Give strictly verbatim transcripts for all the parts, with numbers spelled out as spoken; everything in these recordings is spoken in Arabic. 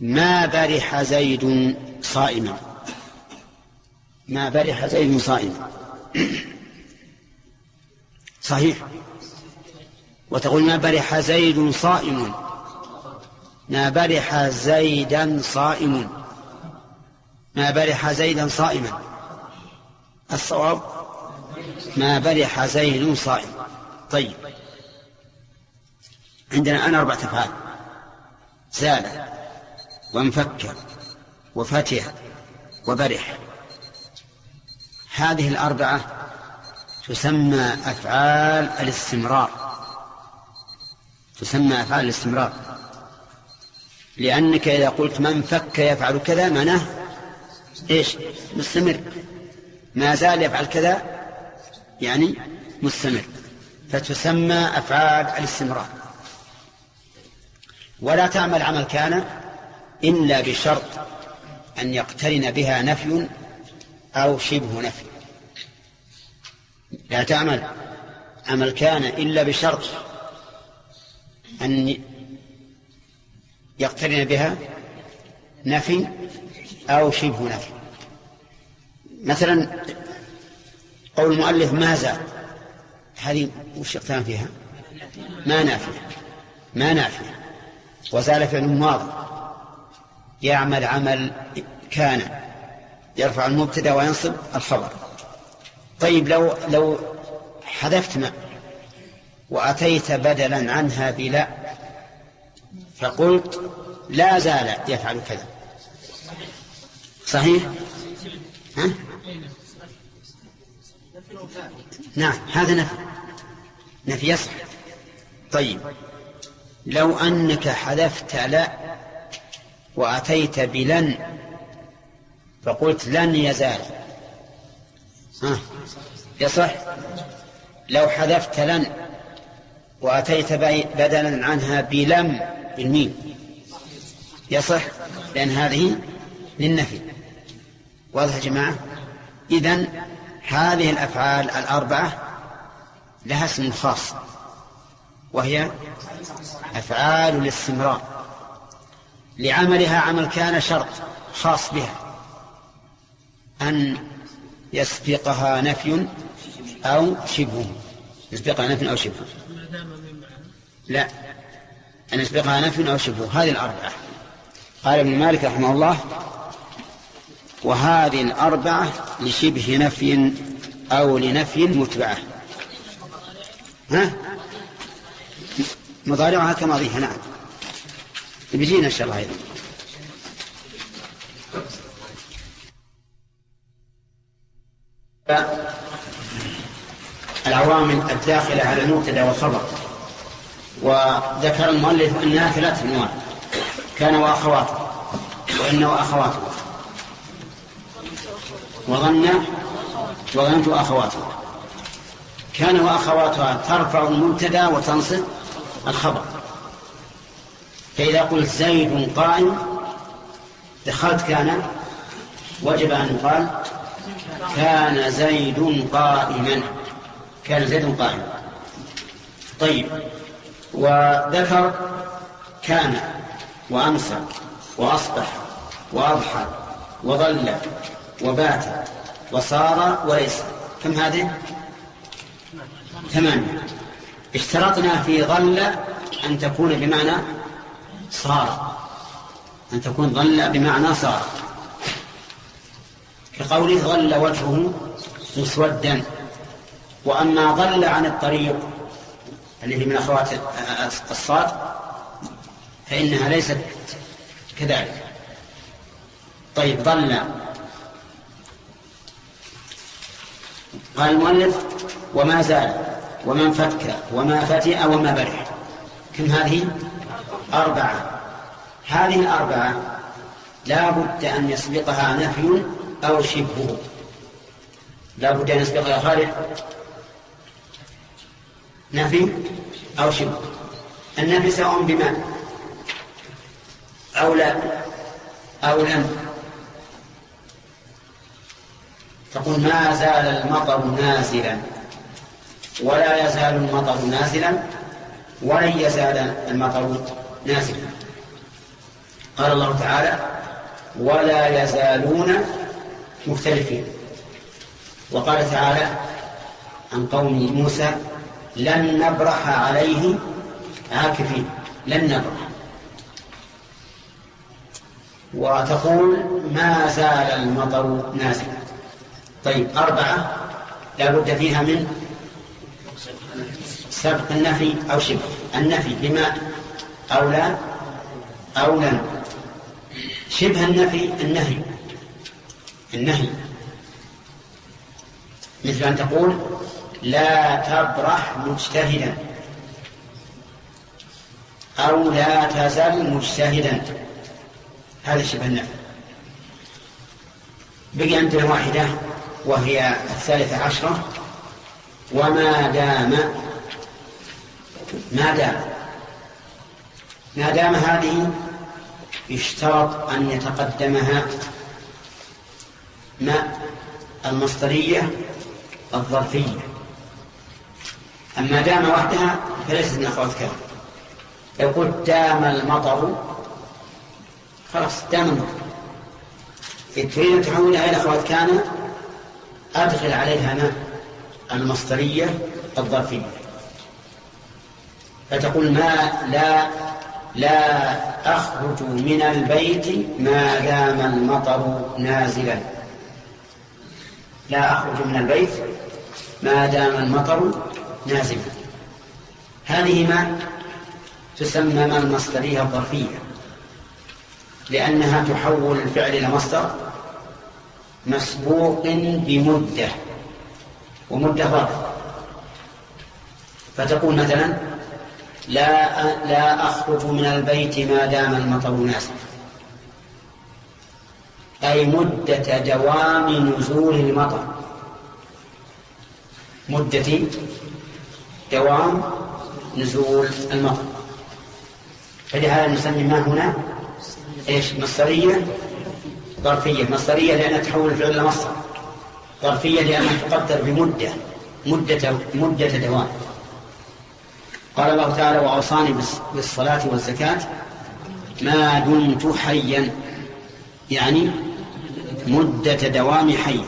ما برح زيد صائما. ما برح زيد صائما صحيح. وتقول ما برح زيد صائم. ما برح زيدا صائم. ما برح زيدا صائما. الصواب ما برح زيد صائم. طيب، عندنا أنا أربعة أفعال: زال وانفك وفتح وبرح. هذه الأربعة تسمى أفعال الاستمرار. تسمى أفعال الاستمرار لأنك إذا قلت من فك يفعل كذا معناه إيش؟ مستمر. ما زال يفعل كذا يعني مستمر، فتسمى أفعال الاستمرار. ولا تعمل عمل كان إلا بشرط أن يقترن بها نفي أو شبه نفي. لا تعمل عمل كان إلا بشرط أن يقترن بها نفي أو شبه نفي. مثلا قول المؤلف ما زال، هذه وش يقترن فيها؟ ما نافية. ما نافية. وزال فعل ماضي يعمل عمل كان يرفع المبتدا وينصب الخبر. طيب لو لو حذفت ما وأتيت بدلا عنها بلا فقلت لا زال يفعل كذا، صحيح؟ ها؟ نعم، هذا نفي. نفي يصح. طيب لو أنك حذفت لا وأتيت بلن فقلت لن يزال، ها يصح؟ لو حذفت لن وأتيت بدلا عنها بلم بالميم يصح، لأن هذه للنفي. واضح يا جماعة؟ إذن هذه الأفعال الأربعة لها اسم خاص وهي أفعال الاستمرار. لعملها عمل كان شرط خاص بها أن يسبقها نفي أو شبه. يسبقها نفي أو شبه. لا، أن يسبقها نفي أو شبه. هذه الأربعة. قال ابن مالك رحمه الله: وهذه الأربعة لشبه نفي أو لنفي متبعة. ها؟ مضارعها كماضيها. نعم، بيجينا إن شاء الله أيضا. العوامل الداخلة على المبتدا والخبر. وذكر المؤلف أنها ثلاث أنواع: كان وأخواته، وإن وأخواته، وظن وظننت وأخواته. كان وأخواتها ترفع المبتدا وتنصب الخبر. فإذا قلت زيد قائم دخلت كان، وجب أن يقال كان زيد قائما. كان زيد قائما. طيب، وذكر كان وأمسى وأصبح وأضحى وظل وبات وصار وليس. كم هذه؟ ثمانية. اشترطنا في ظل أن تكون بمعنى صار، أن تكون ظل بمعنى صار، كقوله ظل وجهه مسودا. وأما ظل عن الطريق اللي هي من أخوات الصاد فإنها ليست كذلك. طيب، ظل. قال المؤلف: وما زال ومن فك وما فتئ وما برح. كم هذه؟ أربعة. هذه الأربعة لا بد أن يسبقها نفي أو شبهه. لا بد أن يسبقها خالد نفي أو شبه. النفي سواء بما أو لا أو لم. تقول ما زال المطر نازلا، ولا يزال المطر نازلا، ولن يزال المطر نازلا. قال الله تعالى ولا يزالون مختلفين. وقال تعالى عن قوم موسى لن نبرح عليه عاكفين، لن نبرح. وتقول ما زال المطر نازلا. طيب أربعة لا بد فيها من سبق النفي أو شبه النفي بما أو لا أو لن. شبه النفي النهي النهي مثل أن تقول لا تبرح مجتهدا أو لا تزل مجتهدا، هذا شبه النفي. بقي عندنا واحدة وهي الثالثة عشرة وما دام. ما دام ما دام هذه يشترط أن يتقدمها ما المصدرية الظرفية. أما دام وحدها فليست من أخوات كان. يقول دام المطر خلاص دام المطر. إذا تريد أن تحولها إلى أخوات كان أدخل عليها ما المصدرية الظرفية، فتقول ما لا لا أخرج من البيت ما دام المطر نازلا. لا أخرج من البيت ما دام المطر نازلا. هذه ما تسمى ما المصدرية الظرفية، لأنها تحول الفعل إلى مصدر مسبوق بمدة، ومدة ظرف. فتقول مثلا لا لا أخرج من البيت ما دام المطر نازلا، أي مدة دوام نزول المطر، مدة دوام نزول المطر. فلهذا نسمي ما هنا إيش؟ مصدرية ظرفية. مصدرية لأنها تحول الفعل إلى مصدر، ظرفية لأنها تقدر بمدة مدة مدة دوام. قال الله تعالى وأوصاني بالصلاة والزكاة ما دمت حيا، يعني مدة دوام حي.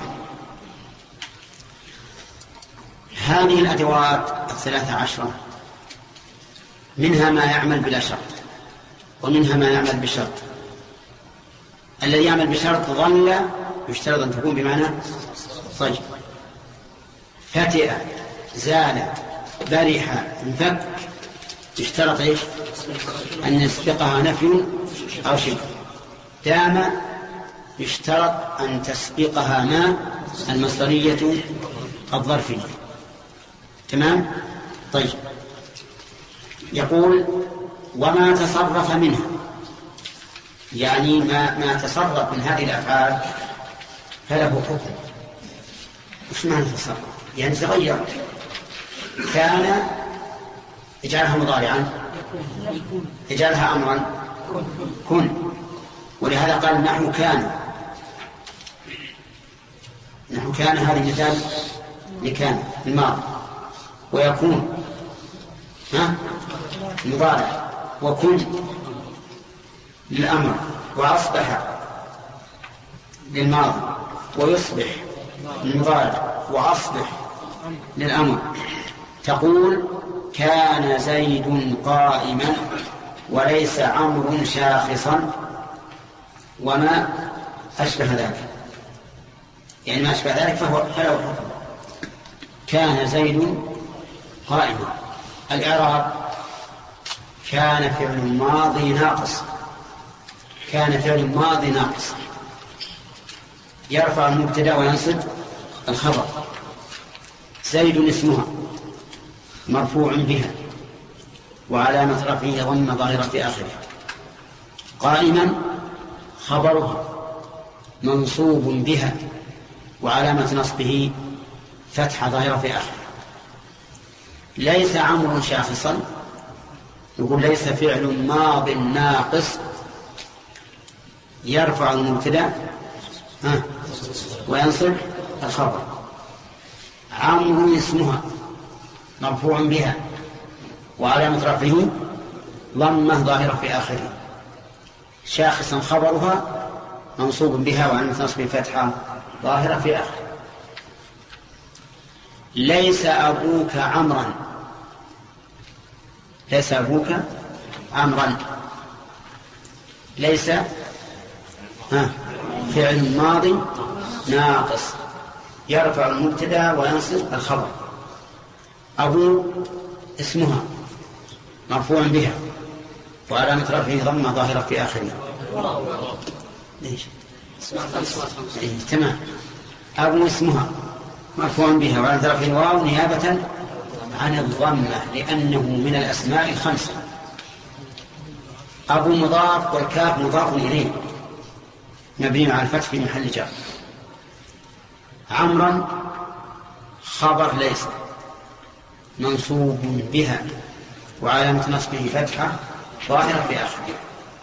هذه الأدوات الثلاثة عشرة منها ما يعمل بلا شرط ومنها ما يعمل بشرط. الذي يعمل بشرط ظل يشترط أن تكون بمعنى صج. فتئ زال برح انفك يشترط ايش؟ أن يسبقها نفي أو شبه. دام يشترط أن تسبقها ما المصدرية الظرفية. تمام؟ طيب يقول وما تصرف منها، يعني ما, ما تصرف من هذه الأفعال فله حكم. وش معنى تصرف؟ يعني تغير. كان اجعلها مضارعا، اجعلها أمرا كن. ولهذا قال نحن كان. نحن كان هذه مثال لكان الماضي. ويكون ها مضارع، وكن للأمر، وأصبح للماضي، ويصبح للمضارع، وأصبح للأمر. تقول كان زيد قائما وليس عمرو شاخصا وما أشبه ذلك. يعني ما أشبه ذلك فهو فله حكم. كان زيد قائما. الإعراب كان فعل ماضي ناقص. كان فعل ماضي ناقص يرفع المبتدا وينصب الخبر. زيد اسمها مرفوع بها وعلامة رفعه ضم ظاهرة في آخره. قائما خبرها منصوب بها وعلامة نصبه فتحة ظاهرة في آخره. ليس عمرو شاخصا، يقول ليس فعل ماض ناقص يرفع المبتدا وينصب الخبر. عمرو اسمها مرفوع بها وعلامة رفعه ضمة ظاهرة في آخره. شاخصا خبرها منصوب بها وعلامة نصب فتحة ظاهرة في آخر. ليس أبوك عمرا. ليس أبوك عمرا. ليس ها فعل ماضي ناقص يرفع المبتدا وينصب الخبر. أبو اسمها مرفوع بها وعلامة رفعه ضمة ظاهرة في آخره. ليش؟ إيه تمام. أبو اسمها مرفوع بها وعلامة رفعه واو نيابة عن الضمة لأنه من الأسماء الخمسة. أبو مضاف والكاف مضاف إليه مبني على الفتح في محل جر. عمرا خبر ليس منصوب بها وعلامة نصبه فتحة ظاهرة في آخره.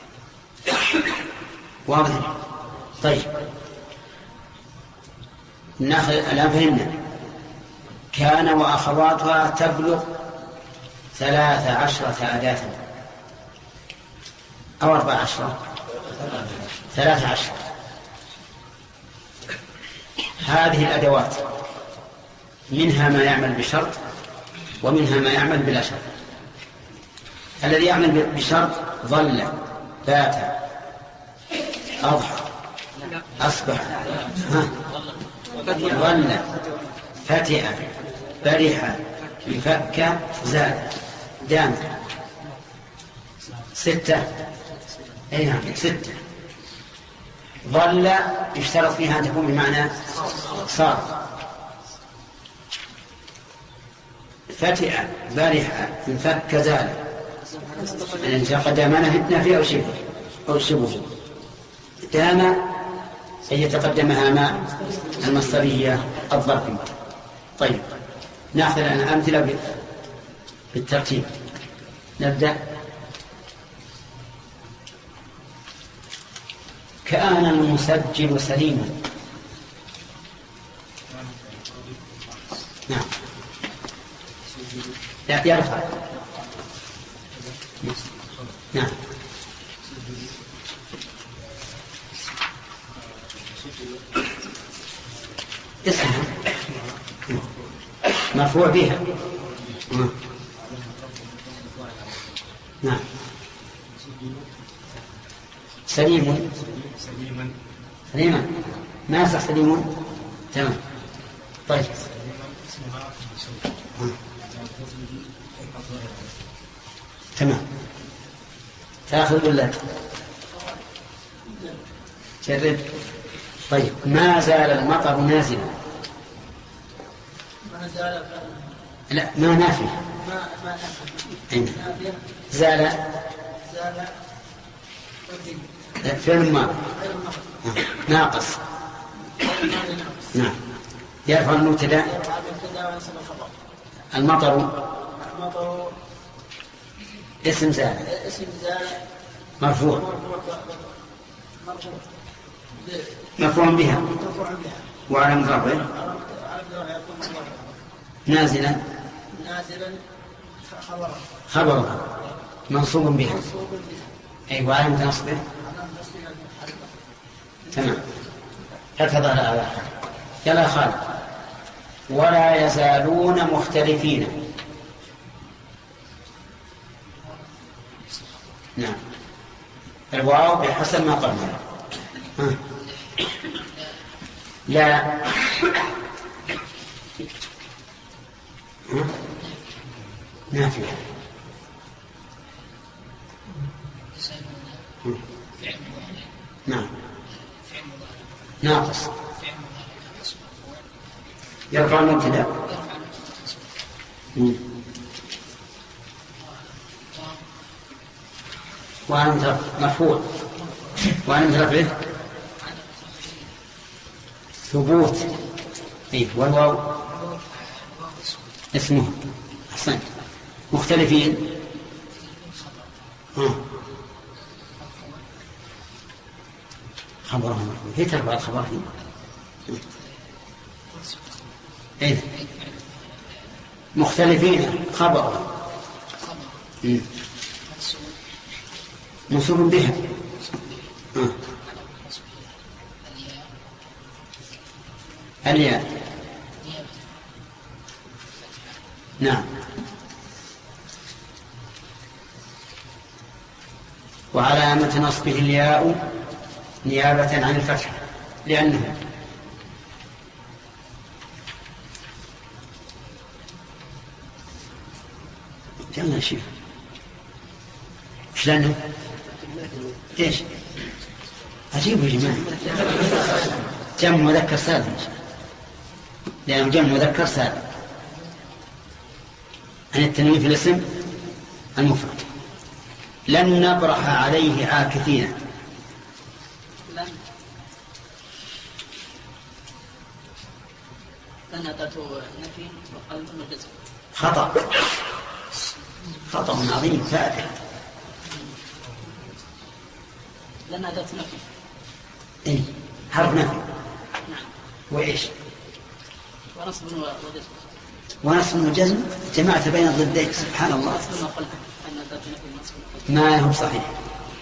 واضح؟ طيب ناخذ الآن فهمنا. كان وأخواتها تبلغ ثلاث عشرة أداة أو أربع عشرة ثلاث عشرة. هذه الأدوات منها ما يعمل بشرط ومنها ما يعمل بلا شرط. الذي يعمل بشرط ظل بات أضحى أصبح ظل فتئ برح فك زاد دام. ستة. أي نعم ستة. ظل يشترط فيها أن تكون بمعنى صار. فتئ برح فك زاد إن تقدمنا فتنة فيه أو شبه أو شبه. دام أن يتقدمها ماء المصدرية الظرفية. طيب نأخذ الآن أمثلة بالترتيب. نبدأ. كان المسجل سليما. نعم لا يرفع. نعم اسمها مرفوع بها. نعم سليم سليما ما يصح سليم. تمام. طيب تمام. تأخذ ولا جرب. طيب ما زال المطر نازلا. لا ما نافي. زال فعل ماضي ناقص. نعم يرفع المبتدا. المطر اسم زال مرفوع مرفوع بها وعلامة رفعه نازلا خبرها منصوب بها. أي وعلامة نصبه. تمام. اتفضل على يلا خالد. ولا يزالون مختلفين. نعم الواو بحسب ما قبلها. ها. لا ها؟ نافية. نعم ناقص يرفع المبتدا. وأنا مرفوع وأنا رفعه ثبوت. إيه والواو اسمه. أحسنت. مختلفين. ها خبرهم هي تربع الخبر إيه مختلفين خبرهم منصوب بها الياء. نعم. وعلامة نصبه الياء نيابة عن الفتح لأنه يلا يا شيخ ايش لأنه ايش عجيب يا جماعة جمع مذكر سالم لأنه جمع مذكر سالم عن التنوين في الاسم المفرد. لن نبرح عليه عاكفين. خطأ خطأ عظيم فاتح. لن أداة نفي. إيه حرف نفي. نعم. وإيش؟ ونصب وجزم. ونصب وجزم جمعت بين الضدين سبحان الله. أصل ما قلت أن أداة نفي نصب. ما هو صحيح.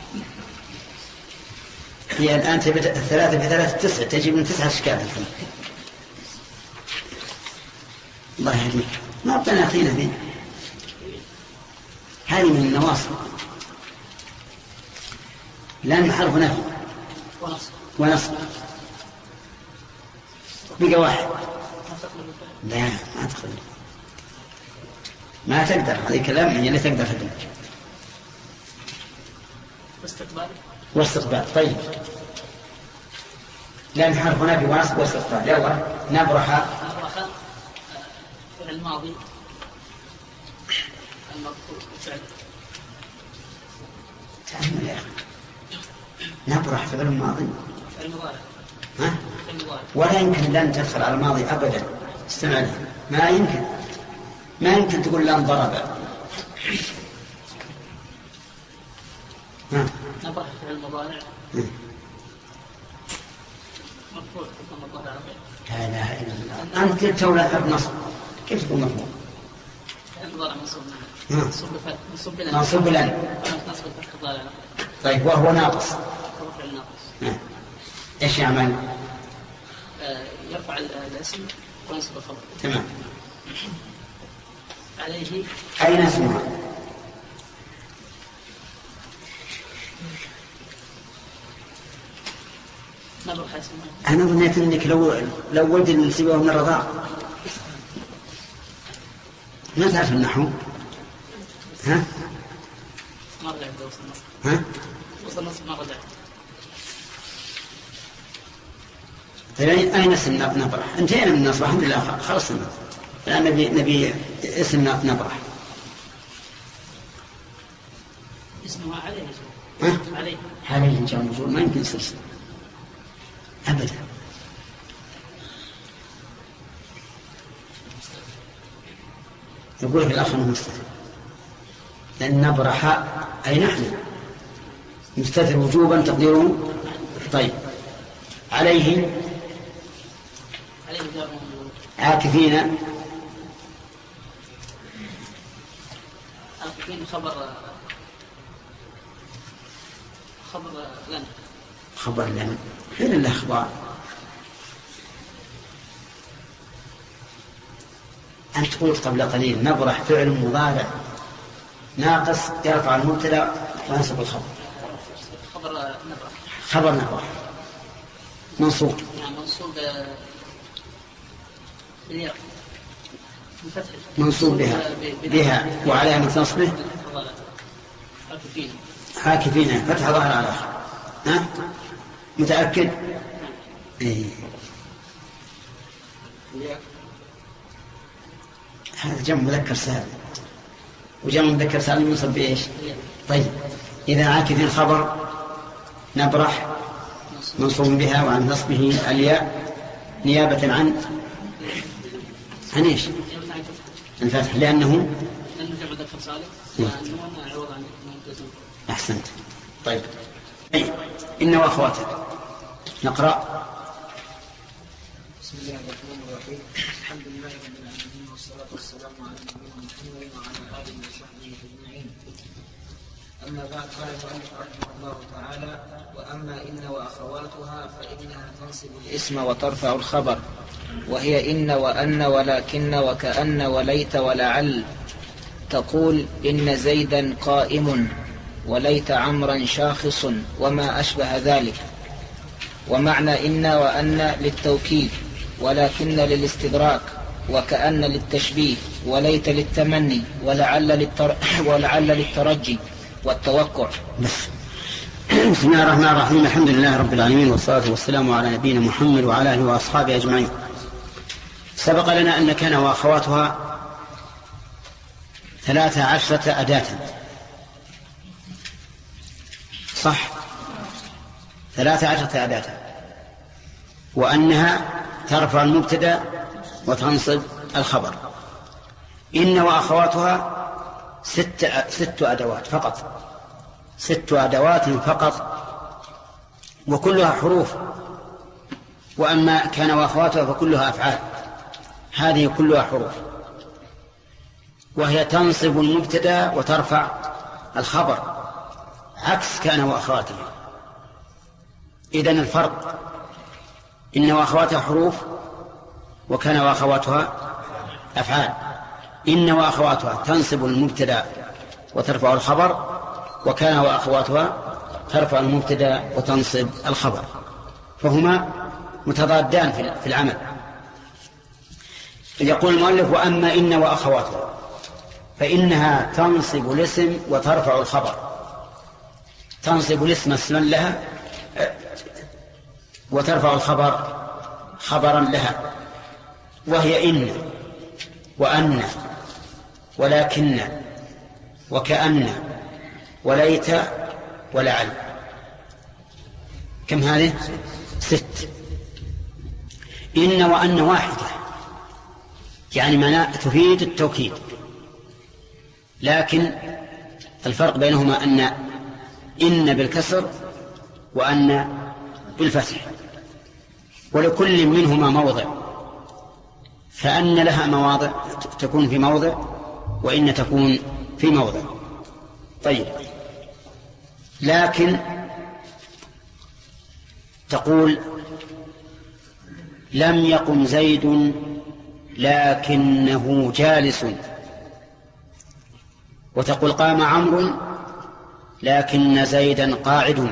هي الآن تبت الثلاثة في ثلاثة تسعة تجيب من تسعة أشكال. الله يهديك ما ربنا يعطينا ذي هذه من النواصب. لأن حرف نفي ونصب بقى واحد. لا ما تقدر ما تقدر هذه كلام يعني لا تقدر تقدر. واستقبال واستقبال. طيب لأن حرف نفي ونصب واستقبال. يلا نبرح. فعل الماضي المرفوع فعل تعلم يا أخي نبرح فعل الماضي فعل مضارع. ها؟ ولا يمكن لن تدخل على الماضي أبدا. استمع لي ما يمكن ما يمكن تقول لن ضرب. ها؟ نبرح فعل مضارع مرفوع مضارع. لا إله إلا الله. أنت تولى حرف نصب كيف تقول مرفوع؟ المضارع منصوب. منصوب منصوب بلن. منصوب بلن. نصب الفتح الضارع. طيب وهو ناقص. فعل ناقص. ايش يعمل؟ آه يرفع الاسم وينصب الخبر. تمام. عليه أين اسمها؟ نبرح اسمها. أنا ظنيت أنك لو لو ولد اللي سواه من الرضاع ما تعرف النحو. ها؟ ما رجعت وصل النصب. ها؟ وصل النصب ما رجعت. طيب أين اسم نبرح؟ انتهينا من النصب الحمد لله خلصنا. الآن نبي نبي اسم نبرح. اسمها عليه. ها؟ عليه. عليه جاء مجرور ما يمكن سلسلة أبدا. يقول في الآخر مستتر لأن نبرح أي نحن مستتر وجوبا تقديره. طيب عليه عاكفين. عاكفين خبر خبر لنا. خبر لنا فين الأخبار؟ أنت قلت قبل قليل نبرح فعل مضارع ناقص يرفع المبتدا وينصب الخبر. خبر نبرح. خبر نبرح منصوب. نعم منصوب بالياء بفتح. منصوب بها بها وعلامة نصبه عاكفين. عاكفين فتح ظاهر على آخر. ها متأكد؟ إيه. هذا جمع مذكر سالم وجمع مذكر سالم ينصب بإيش؟ طيب إذا عاكفين خبر نبرح منصوب بها وعن نصبه الياء نيابة عن عن إيش؟ الفتح لأنه لأنه جمع مذكر سالم وأنه عوض عن منتزم. أحسنت. طيب أي إن وأخواتك نقرأ. بسم الله الرحمن الرحيم. الحمد لله رب العالمين والصلاة والسلام على نبينا محمد وعلى آله وصحبه أجمعين. أما بعد قال المؤلف رحمه الله تعالى: وأما إن وأخواتها فإنها تنصب الاسم وترفع الخبر، وهي إن وأن ولكن وكأن وليت ولعل. تقول إن زيدا قائم وليت عمرا شاخص وما أشبه ذلك. ومعنى إن وأن للتوكيد، ولكن للاستدراك، وكأن للتشبيه، وليت للتمني، ولعل, للتر... ولعل للترجي والتوقع. بسم الله الرحمن الرحيم. الحمد لله رب العالمين، والصلاة والسلام على نبينا محمد وعلى آله وأصحابه أجمعين. سبق لنا أن كان وأخواتها ثلاثة عشرة أداة، صح؟ ثلاثة عشرة أداة، وأنها ترفع المبتدأ وتنصب الخبر. إن وأخواتها ست, ست أدوات فقط، ست أدوات فقط، وكلها حروف. وأما كان وأخواتها فكلها أفعال، هذه كلها حروف، وهي تنصب المبتدأ وترفع الخبر، عكس كان وأخواتها. إذن الفرق إن وأخواتها حروف، وكان وأخواتها أفعال. إن وأخواتها تنصب المبتدأ وترفع الخبر، وكان وأخواتها ترفع المبتدأ وتنصب الخبر، فهما متضادان في العمل. يقول المؤلف: وأما إن وأخواتها فإنها تنصب الاسم وترفع الخبر. تنصب الاسم اسما لها، وترفع الخبر خبرا لها، وهي إن وأن ولكن وكأن وليت ولعل. كم هذه؟ ست. إن وأن واحدة، يعني معناه تفيد التوكيد، لكن الفرق بينهما أن إن بالكسر وأن بالفتح، ولكل منهما موضع، فأن لها مواضع تكون في موضع، وإن تكون في موضع. طيب، لكن تقول: لم يقم زيد لكنه جالس. وتقول: قام عمرو لكن زيدا قاعد.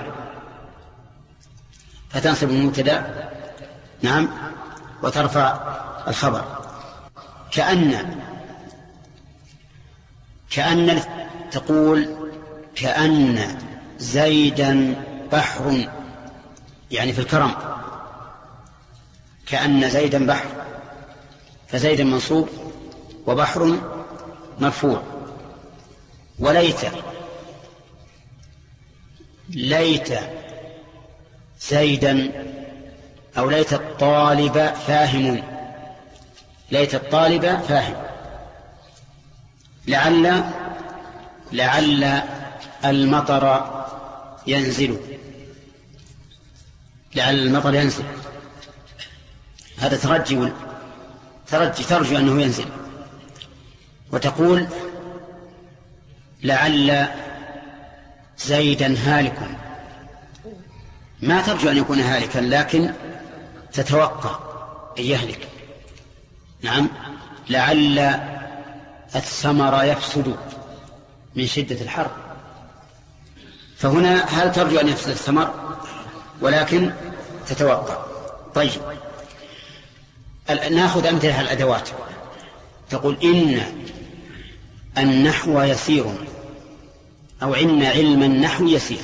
فتنصب المبتدأ، نعم، وترفع الخبر. كأن كأن تقول: كأن زيدا بحر، يعني في الكرم، كأن زيدا بحر، فزيدا منصوب وبحر مرفوع. وليت ليت زيدا، أو ليت الطالب فاهم، ليت الطالب فاهم. لعل لعل المطر ينزل، لعل المطر ينزل، هذا ترجي ترجي ترجو أنه ينزل. وتقول: لعل زيدا هالك، ما ترجو أن يكون هالكا، لكن تتوقع أن يهلك. نعم، لعل الثمر يفسد من شدة الحر، فهنا هل ترجو أن يفسد الثمر؟ ولكن تتوقع. طيب، نأخذ أمثلة الأدوات. تقول: إن النحو يسير، أو إن علم النحو يسير.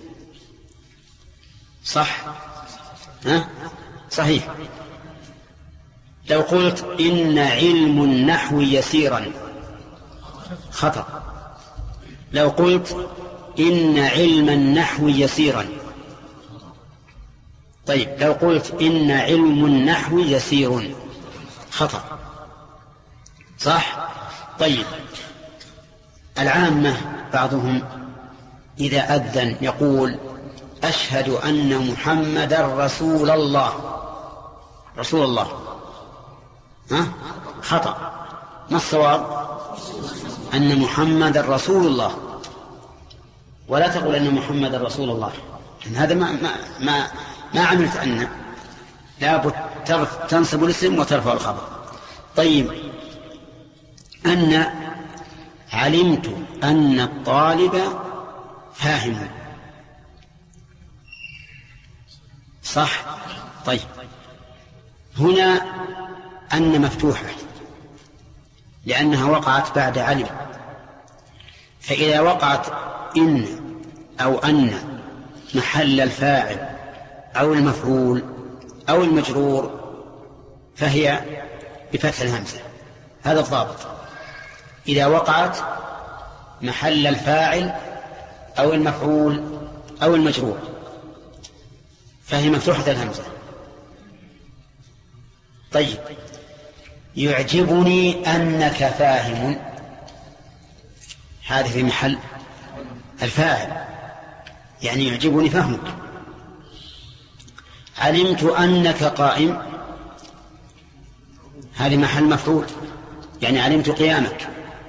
صح؟ ها؟ صحيح. لو قلت: إن علم النحو يسيرا، خطأ. لو قلت: إن علم النحو يسيرا. طيب، لو قلت: إن علم النحو يسير، خطأ. صح؟ طيب، العامة بعضهم إذا أذن يقول: أشهد أن محمد رسول الله، رسول الله. ها؟ خطأ. ما الصواب؟ أن محمد رسول الله، ولا تقول أن محمد رسول الله، إن هذا ما ما ما, ما عملت أن لابد تنصب الاسم وترفع الخبر. طيب أن علمت أن الطالب فاهم، صح؟ طيب هنا أن مفتوحة لأنها وقعت بعد علم، فإذا وقعت إن أو أن محل الفاعل أو المفعول أو المجرور فهي بفتح الهمزة. هذا الضابط، إذا وقعت محل الفاعل أو المفعول أو المجرور فهي مفتوحة الهمزة. طيب يعجبني أنك فاهم، هذه في محل الفاعل، يعني يعجبني فهمك. علمت أنك قائم، هذه محل مفعول، يعني علمت قيامك.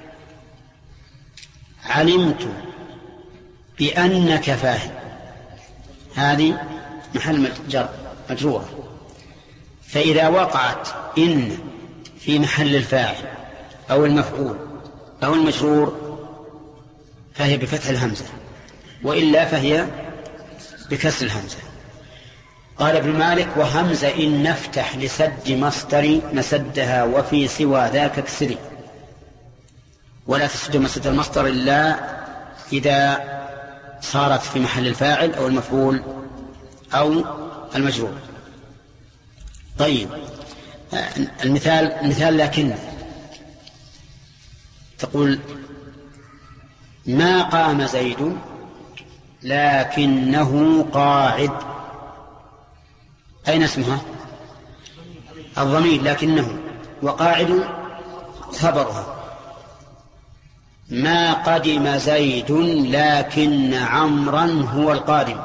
علمت بأنك فاهم، هذه محل جر مجرورة. فإذا وقعت إن في محل الفاعل أو المفعول أو المجرور فهي بفتح الهمزة، وإلا فهي بكسر الهمزة. قال ابن مالك: وهمزة إن نفتح لسد مصدر مسدها وفي سوى ذاك اكسري. ولا تسد مسد المصدر إلا إذا صارت في محل الفاعل أو المفعول أو المجرور. طيب المثال المثال لكن تقول: ما قام زيد لكنه قاعد. أين اسمها؟ الضمير لكنه، وقاعد خبرها. ما قدم زيد لكن عمرا هو القادم.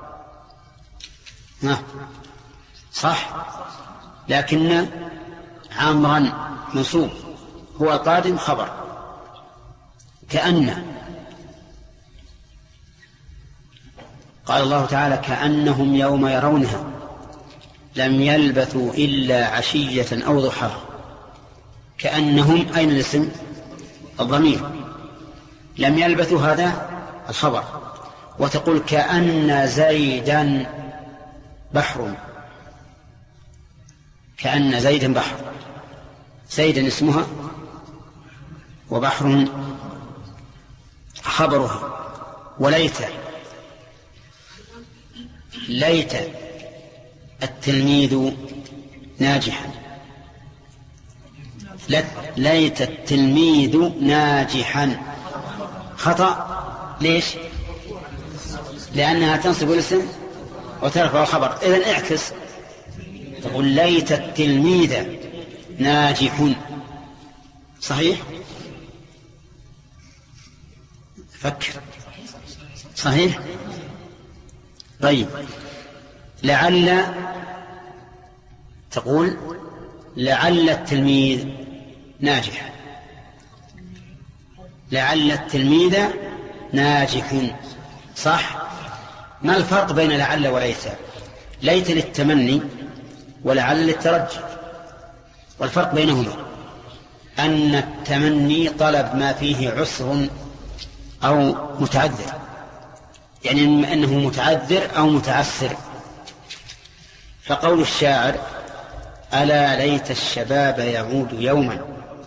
ها صح، لكن عمرا منصوب، هو القادم خبر. كأن قال الله تعالى: كأنهم يوم يرونها لم يلبثوا إلا عشية أو ضحاها. كأنهم أين الاسم؟ الضمير. لم يلبثوا هذا الخبر. وتقول: كأن زيدا بحر. كأن زيدا بحر، زيدا اسمها وبحر خبرها. وليت ليت التلميذ ناجحا. ليت التلميذ ناجحا خطأ. ليش؟ لأنها تنصب الاسم وترفع الخبر. إذن اعكس، تقول: ليت التلميذ ناجح. صحيح؟ فكر. صحيح؟ طيب لعل، تقول: لعل التلميذ ناجح. لعل التلميذ ناجح، صح؟ ما الفرق بين لعل وليت؟ ليت للتمني ولعل للترجي. والفرق بينهما أن التمني طلب ما فيه عسر أو متعذر، يعني أنه متعذر أو متعسر. فقول الشاعر: ألا ليت الشباب يعود يوما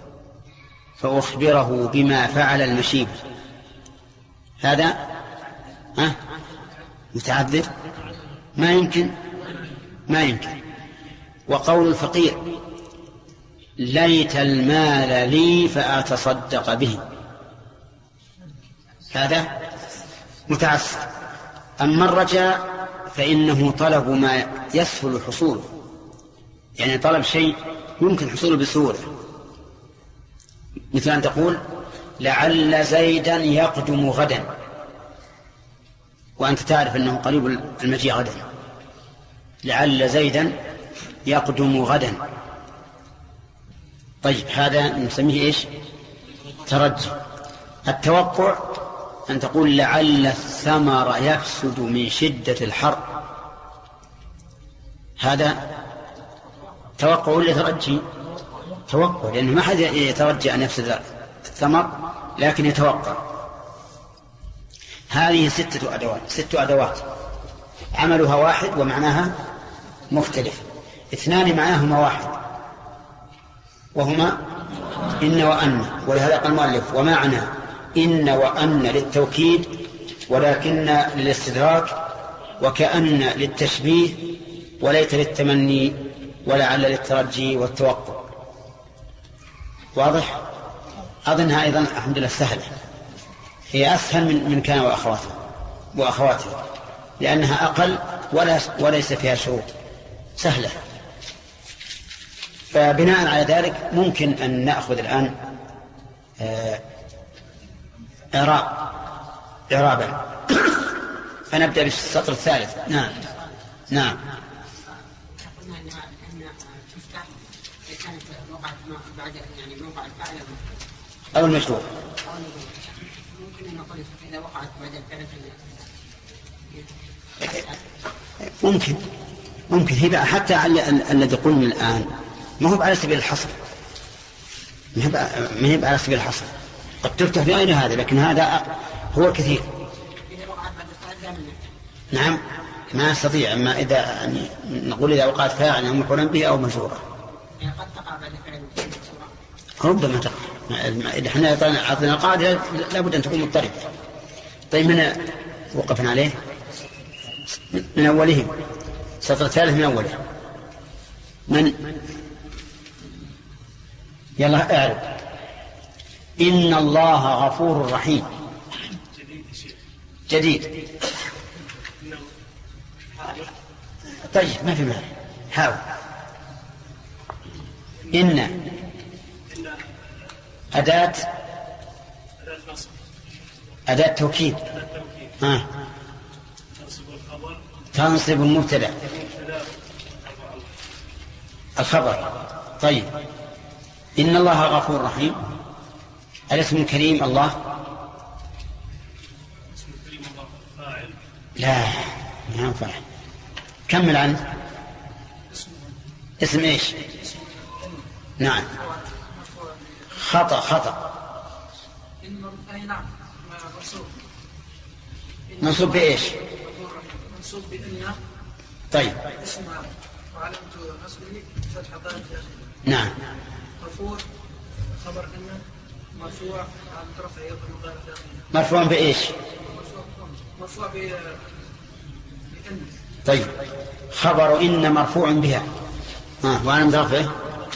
فأخبره بما فعل المشيب، هذا أه؟ متعذر، ما يمكن ما يمكن. وقول الفقير: ليت المال لي فأتصدق به، هذا متعسر. أما الرجاء فإنه طلب ما يسهل حصوله، يعني طلب شيء يمكن حصوله بسهولة، مثل أن تقول: لعل زيدا يقدم غدا، وأنت تعرف أنه قريب المجيء غدا. لعل زيدا يقدم غدا. طيب هذا نسميه إيش؟ ترجي. التوقع أن تقول لعل الثمر يفسد من شدة الحر، هذا توقع ولا ترجي؟ توقع، لأنه ما حد يترجى أن يفسد الثمر، لكن يتوقع. هذه ستة أدوات ست أدوات عملها واحد ومعناها مختلف. اثنان معناهما واحد وهما إن وأن، ولهذا قال المؤلف ومعنى إن وأن للتوكيد، ولكن للاستدراك، وكأن للتشبيه، وليت للتمني، ولعل للترجي والتوقع. واضح؟ أظنها أيضا الحمد لله سهلة، هي أسهل من من كان وأخواتها وأخواتها لأنها أقل ولا وليس فيها شروط، سهلة. فبناء على ذلك ممكن أن نأخذ الآن إعراب إعرابا. فنبدأ بالسطر الثالث. نعم نعم. قلنا أن تفتح كانت وقعت بعد يعني موقع الفاعل أو المجرور. ممكن أن نقول إذا وقعت بعد الفعل ممكن ممكن هي بقى حتى الذي قلنا الآن ما هو على سبيل الحصر، ما هي على سبيل الحصر، قد تفتح في غير هذا، لكن هذا هو الكثير. نعم ما استطيع، أما إذا يعني نقول إذا وقعت فاعل أو مفعول به أو مجرورة ربما تقع. إذا احنا أعطينا القاعدة لابد أن تكون مضطربة. طيب هنا وقفنا عليه من أوله، سطر ثالث من أوله. من يلا اعرف إن الله غفور رحيم. جديد. طيب ما في مال، حاول. إن أداة أداة توكيد. ها تنصب المبتدأ الخبر. طيب إن الله غفور رحيم، الاسم الكريم الله لا ما ينفع. كمل عنه. اسم ايش؟ نعم خطأ خطأ. منصوب بإيش؟ منصوب بإن. طيب اسم وعلامة نصبه فتح ظاهر في آخره. نعم. مرفوع خبر إن مرفوع على رفع يضم ظاهر في آخره. مرفوع بإيش؟ مرفوع بإن. طيب خبر إن مرفوع بها ها وعلامة رفعه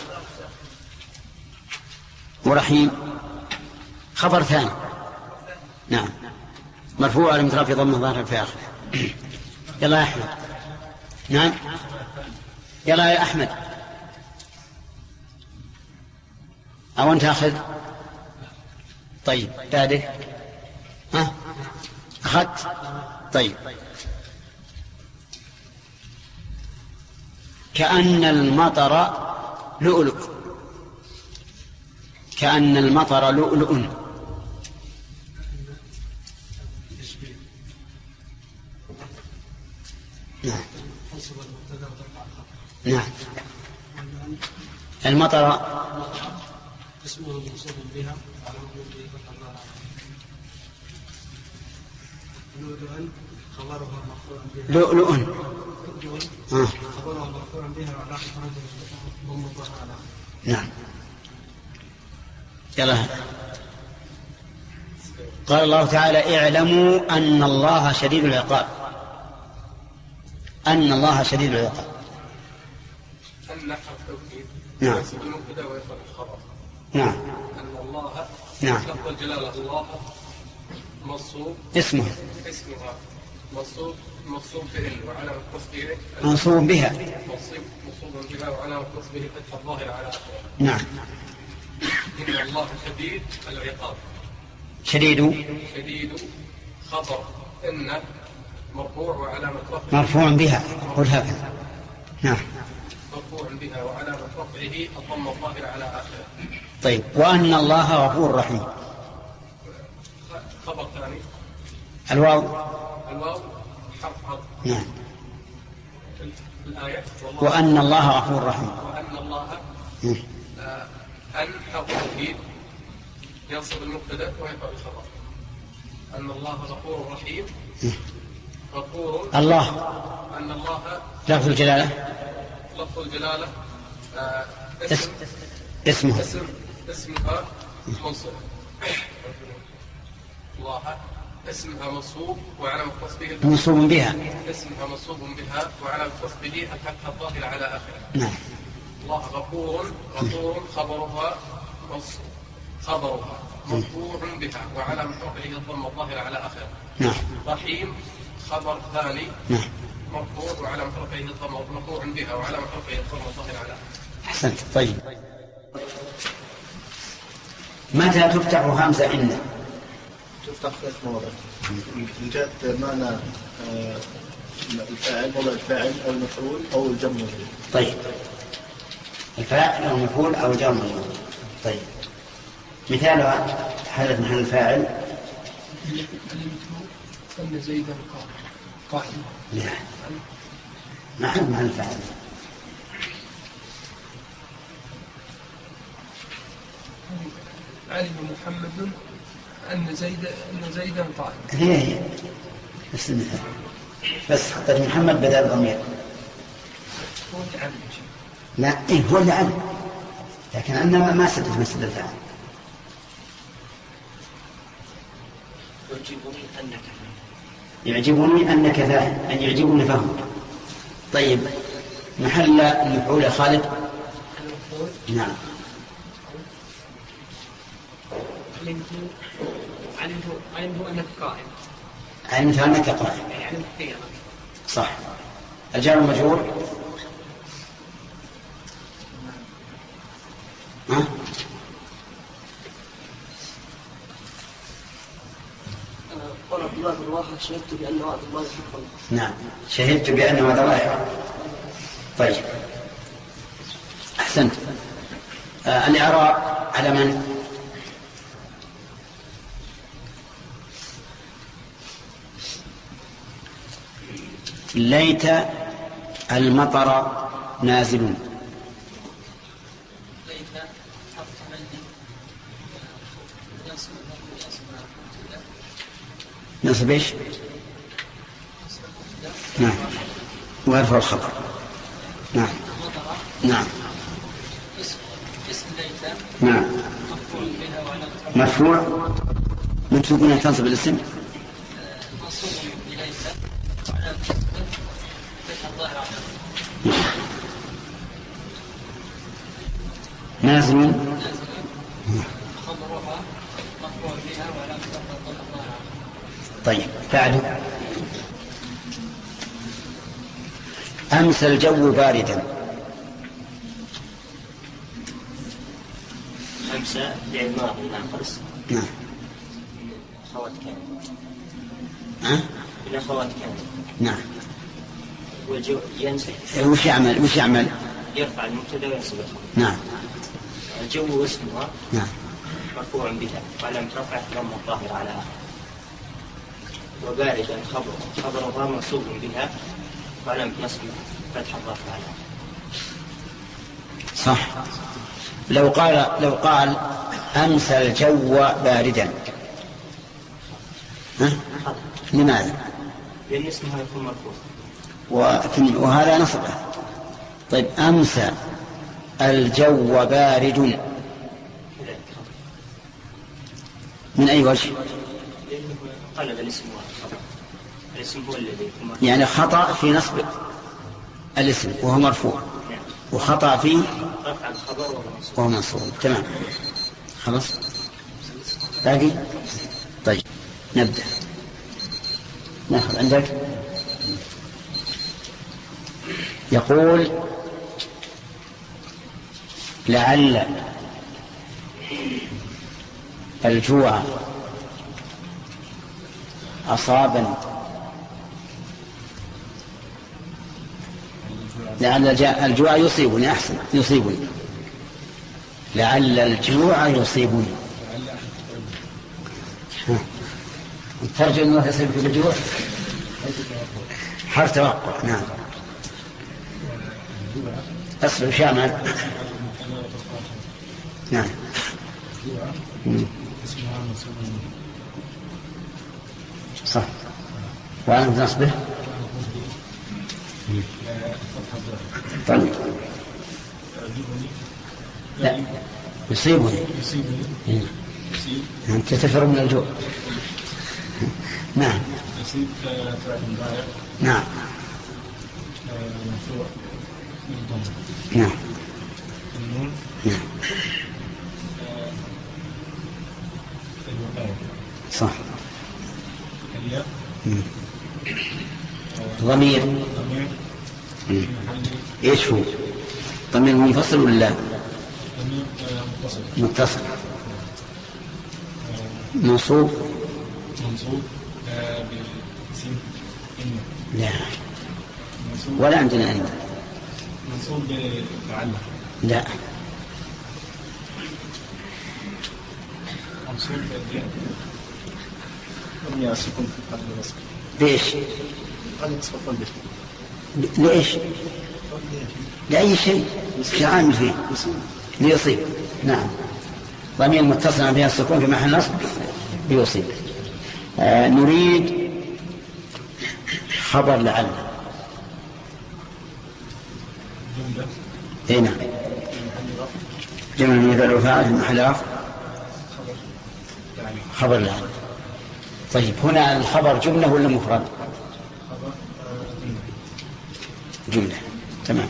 ورحيم خبر ثاني. نعم مرفوع على مترافي ضمه ظاهر في آخره. يلا يا أحمد. نعم يلا يا أحمد. أو أنت أخذ. طيب بعده ها أخذت. طيب كأن المطر لؤلؤ. كأن المطر لؤلؤ. نعم نعم. المطر اسمه منصوب بها لؤلؤا خبرها مرفوع بها. لؤلؤ آه. خبرها مرفوع بها وعلى آخره ضم الظاهر على آخره. نعم يلا. قال الله تعالى اعلموا أن الله شديد العقاب. أن الله شديد العقاب. أن التوكيد نعم يصل المبتدأ ويصل الخبر. نعم. أن الله نعم. لفظ الجلالة الله منصوب اسمه اسمها منصوب منصوب بإن وعلامة تصديره منصوب بها. منصوب منصوب بها وعلامة تصديره فتح الظاهر على آخره. نعم. إن الله شديد العقاب. شديد شديد خبر إن مرفوع وعلامة رفعه مرفوع بها. قل هكذا. نعم مرفوع بها وعلامة رفعه الضم الظاهر على آخره. طيب وأن الله غفور رحيم. خبر ثاني الواو الواو حرف عطف. نعم. الآية وأن الله غفور رحيم. وأن الله مم. آه، أن حرف توكيد ينصب المبتدأ ويرفع الخبر. أن الله غفور رحيم. مم. غفور الله أن الله لفظ الجلالة لفظ الجلالة آه، اسم اسم اسمه اسم اسمها منصوب. الله اسمها منصوب وعلامة نصبه منصوب بها. اسمها منصوب بها وعلامة نصبه الفتحة الظاهرة على آخره. نعم. الله غفور غفور خبرها منصوب خبرها مرفوع بها وعلامة رفعه الضمة الظاهرة على آخره. نعم. رحيم خبر ثاني نعم. مرفوع وعلامة رفعه الضمة مرفوع بها وعلامة رفعه الضمة الظاهرة على آخره. أحسنت. طيب متى تفتح همزة إن؟ تفتح ثلاث مواضع. إن جاءت معنى آه، الفاعل وضع الفاعل أو المفعول أو الجمع. طيب الفاعل أو المفعول أو الجمع. طيب مثالها حدث محل الفاعل. أن زيدا قائم. لا محل محل الفاعل. علم محمد أن زيد أن زيدا قائم. هي هي بس المثال بس حطيت محمد بدل الضمير. هو اللي علم. لا إيه هو اللي علم لكن أنا ما سدت مسد الفاعل. يعجبني أنك يعجبني أنك فاهم أن يعجبني فهمك. طيب محل المفعول يا خالد. نعم. علمت علمت علمت أنك قائم. علمت أنك قائم. علمت قيامك. صح. الجار المجرور ها؟ قال عبد الله بن واحد شهدت بأن وعد الله حق. نعم شهدت بأن وعد الله حق. طيب أحسنت. آه الإعراب على من؟ ليت المطر نازل. نصب ايش؟ نعم ويرفع الخبر. نعم نعم اسم ليت نعم مفعول بها وعلامة مرفوع من تقول تنصب الاسم منصوب بليت وعلامة فتح الظاهر على نازل. خبرها مفعول بها وعلامة فتح الظاهر على. طيب بعد أمسى الجو باردا. أمسى فعل ماضي ناقص. نعم. أخوات كان. ها؟ الأخوات كان. نعم. والجو ينزل. وش يعمل؟ وش يعمل؟ يرفع المبتدأ وينصب الخبر. نعم. الجو اسمها نعم. مرفوع بها وعلامة رفعه ضم الظاهر على آخره. وباردا خبر خبرها منصوب بها وعلامة نصبه فتح الظاهر على آخره. صح. لو قال لو قال أمسى الجو باردا ها؟ لماذا؟ لأن اسمها يكون مرفوع. وكن وهذا نصبه. طيب أمسى الجو بارد من أي وجه؟ لأنه قلب الاسم والخبر. الاسم هو الذي يكون مرفوع. يعني خطأ في نصب الاسم وهو مرفوع نعم. وخطأ في رفع الخبر وهو منصوب. وهو منصوب. تمام خلاص باقي. طيب نبدأ ناخذ عندك. يقول لعل الجوع أصابني. لعل الجوع يصيبني. أحسن يصيبني. لعل الجوع يصيبني. ترجو أن الله يصيبك بالجوع حرف توقع. نعم. أصل شامل. نعم. صح. وأنا بنصبه. طيب. لا يصيبني. أنت تفر من الجوع. نعم. يصيب فعل مضارع. نعم. مرفوع بالضم. نعم. النون. نعم. الواو. صح. الياء. ضمير. ضمير. ايش هو؟ ضمير منفصل ولا ضمير متصل؟ متصل. منصوب. منصوب باسم إن. لا ولا عندنا أن. منصوب بلعل. لا. منصوب بالياء. لم يسكن في قلب الوصف. ليش؟ قلب وصف قلبه. ليش؟ لأي شيء في عامل فيه ليصيب. نعم. ضمير متصل بها السكون في محل نصب ليصيب. آه نريد خبر لعل. جملة. اي نعم. جملة يدل فاعل في محل آخر خبر لعل. طيب هنا الخبر جملة ولا مفرد؟ جملة. تمام.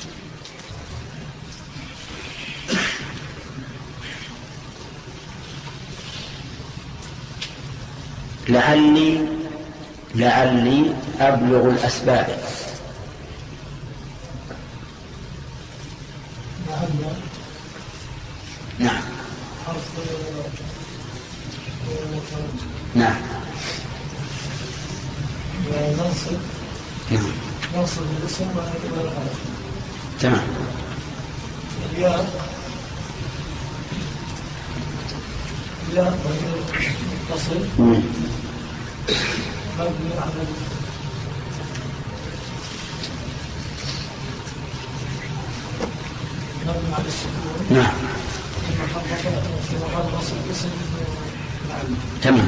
لعلي لعلي أبلغ الأسباب. نعم. نعم. ننصب. نعم. ننصب الاسم ولا الحرف. تمام. الياء. الياء متصل. مبني على مبني على السكون. نعم. في محل نصب اسم لعل. تمام.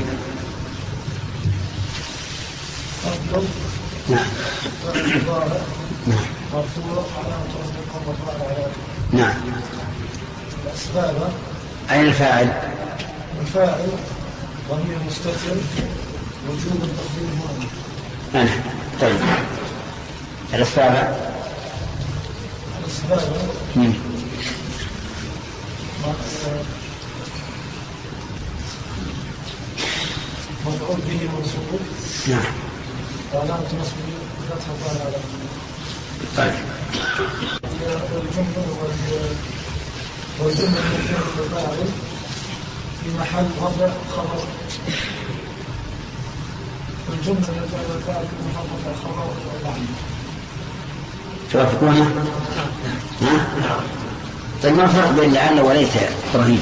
أفضل. نعم. مضارع. نعم. مرفوع علامة رفعه الضمير على نعم. الأسباب. أين الفاعل؟ الفاعل ضمير مستتر وجوب التقدير هنا. أنا. طيب. الأسباب. الأسباب مم. مفعول به منصوب نعم. وعلامة نصبه فتحة الظاهرة على طيب. والجملة والجملة من الفعل الفاعل في محل رفع خبر. والجملة من الفعل الفاعل في محل رفع خبر لعل. توافقون؟ ها؟ طيب ما الفرق بين لعل وليت إبراهيم؟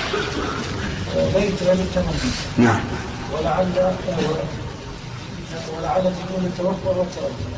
ليت للتمني. نعم. ولعل ولعل تكون التوقع والترجي.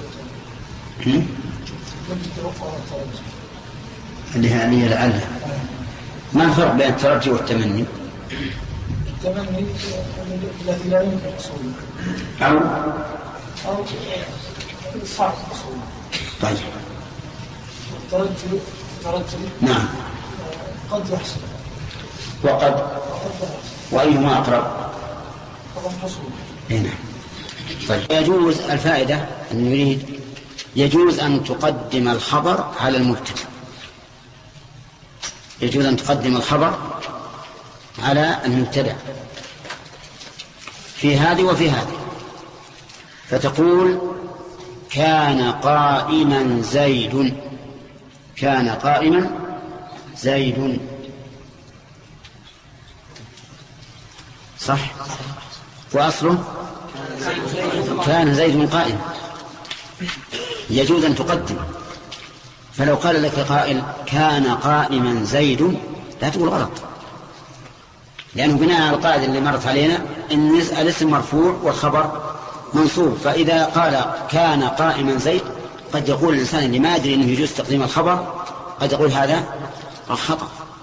التوقع والترجي. اللي هي اللي هي لعل. ما الفرق بين الترجي والتمني؟ التمني الذي لا يمكن حصوله. أو أو صعب حصوله. طيب. الترجي الترجي نعم. قد يحصل. وقد. وأيهما أقرب؟ طبعا حصوله. هنا. طيب. يجوز الفائدة أن يريد يجوز أن تقدم الخبر على المبتدأ. يجوز أن تقدم الخبر على المبتدأ في هذه وفي هذه. فتقول كان قائما زيد. كان قائما زيد. صح. وأصله كان زيد قائم. يجوز أن تقدم. فلو قال لك قائل كان قائما زيد لا تقول غلط، لأنه بناء على القاعدة اللي مرت علينا إن الاسم مرفوع والخبر منصوب، فإذا قال كان قائما زيد قد يقول الإنسان اللي ما يدري أنه يجوز تقديم الخبر قد يقول هذا خطأ.